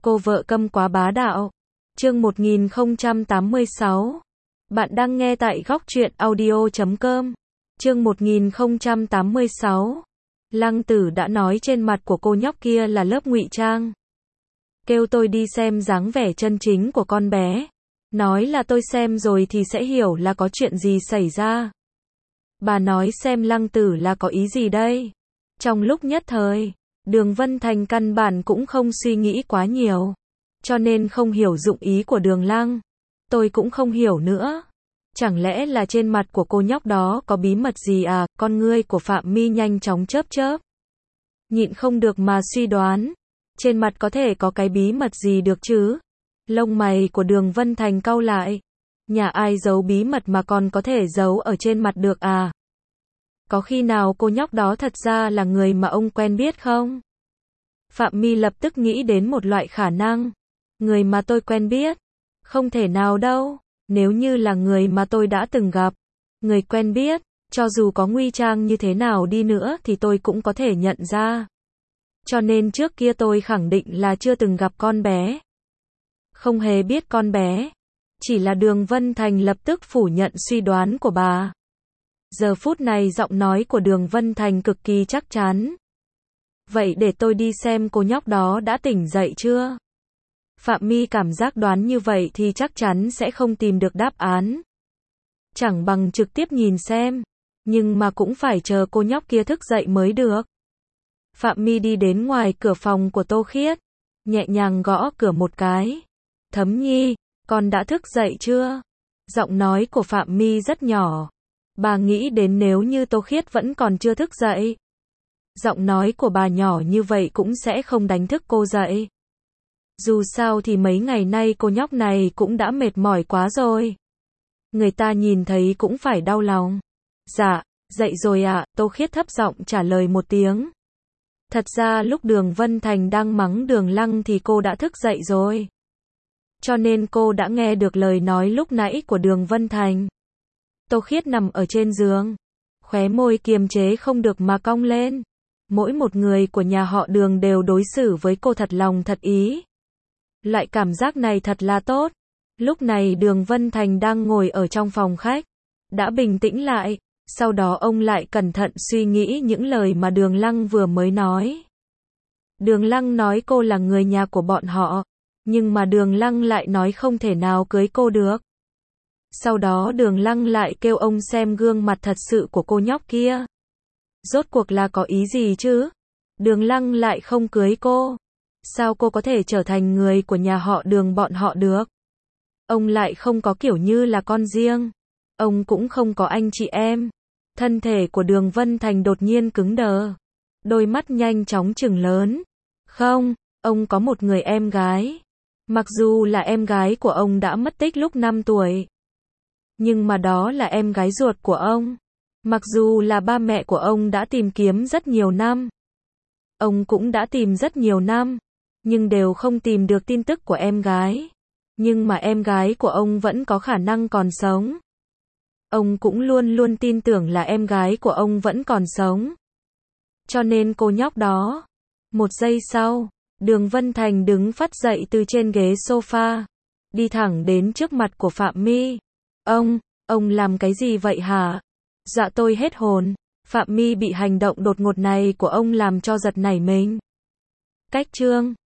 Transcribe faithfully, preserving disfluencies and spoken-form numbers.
Cô vợ câm quá bá đạo. Chương một nghìn không trăm tám mươi sáu. Bạn đang nghe tại góc truyện audio chấm com. Chương một nghìn không trăm tám mươi sáu. Lăng Tử đã nói trên mặt của cô nhóc kia là lớp ngụy trang. Kêu tôi đi xem dáng vẻ chân chính của con bé. Nói là tôi xem rồi thì sẽ hiểu là có chuyện gì xảy ra. Bà nói xem Lăng Tử là có ý gì đây? Trong lúc nhất thời, Đường Vân Thành căn bản cũng không suy nghĩ quá nhiều. Cho nên không hiểu dụng ý của Đường Lăng. Tôi cũng không hiểu nữa. Chẳng lẽ là trên mặt của cô nhóc đó có bí mật gì à? Con ngươi của Phạm Mi nhanh chóng chớp chớp. Nhịn không được mà suy đoán. Trên mặt có thể có cái bí mật gì được chứ? Lông mày của Đường Vân Thành cau lại. Nhà ai giấu bí mật mà còn có thể giấu ở trên mặt được à? Có khi nào cô nhóc đó thật ra là người mà ông quen biết không? Phạm Mi lập tức nghĩ đến một loại khả năng. Người mà tôi quen biết? Không thể nào đâu. Nếu như là người mà tôi đã từng gặp, người quen biết, cho dù có nguy trang như thế nào đi nữa thì tôi cũng có thể nhận ra. Cho nên trước kia tôi khẳng định là chưa từng gặp con bé. Không hề biết con bé. Chỉ là Đường Vân Thành lập tức phủ nhận suy đoán của bà. Giờ phút này giọng nói của Đường Vân Thành cực kỳ chắc chắn. Vậy để tôi đi xem cô nhóc đó đã tỉnh dậy chưa? Phạm Mi cảm giác đoán như vậy thì chắc chắn sẽ không tìm được đáp án. Chẳng bằng trực tiếp nhìn xem. Nhưng mà cũng phải chờ cô nhóc kia thức dậy mới được. Phạm Mi đi đến ngoài cửa phòng của Tô Khiết. Nhẹ nhàng gõ cửa một cái. Thấm Nhi, con đã thức dậy chưa? Giọng nói của Phạm Mi rất nhỏ. Bà nghĩ đến nếu như Tô Khiết vẫn còn chưa thức dậy. Giọng nói của bà nhỏ như vậy cũng sẽ không đánh thức cô dậy. Dù sao thì mấy ngày nay cô nhóc này cũng đã mệt mỏi quá rồi. Người ta nhìn thấy cũng phải đau lòng. Dạ, dậy rồi ạ, à, Tô Khiết thấp giọng trả lời một tiếng. Thật ra lúc Đường Vân Thành đang mắng Đường Lăng thì cô đã thức dậy rồi. Cho nên cô đã nghe được lời nói lúc nãy của Đường Vân Thành. Tô Khiết nằm ở trên giường. Khóe môi kiềm chế không được mà cong lên. Mỗi một người của nhà họ Đường đều đối xử với cô thật lòng thật ý. Loại cảm giác này thật là tốt. Lúc này Đường Vân Thành đang ngồi ở trong phòng khách. Đã bình tĩnh lại. Sau đó ông lại cẩn thận suy nghĩ những lời mà Đường Lăng vừa mới nói. Đường Lăng nói cô là người nhà của bọn họ. Nhưng mà Đường Lăng lại nói không thể nào cưới cô được. Sau đó Đường Lăng lại kêu ông xem gương mặt thật sự của cô nhóc kia. Rốt cuộc là có ý gì chứ? Đường Lăng lại không cưới cô. Sao cô có thể trở thành người của nhà họ Đường bọn họ được? Ông lại không có kiểu như là con riêng. Ông cũng không có anh chị em. Thân thể của Đường Vân Thành đột nhiên cứng đờ. Đôi mắt nhanh chóng trừng lớn. Không, ông có một người em gái. Mặc dù là em gái của ông đã mất tích lúc năm tuổi. Nhưng mà đó là em gái ruột của ông. Mặc dù là ba mẹ của ông đã tìm kiếm rất nhiều năm. Ông cũng đã tìm rất nhiều năm. Nhưng đều không tìm được tin tức của em gái. Nhưng mà em gái của ông vẫn có khả năng còn sống. Ông cũng luôn luôn tin tưởng là em gái của ông vẫn còn sống. Cho nên cô nhóc đó. Một giây sau, Đường Vân Thành đứng phắt dậy từ trên ghế sofa. Đi thẳng đến trước mặt của Phạm Mi. Ông, ông làm cái gì vậy hả? Dạ tôi hết hồn. Phạm Mi bị hành động đột ngột này của ông làm cho giật nảy mình. Cách chương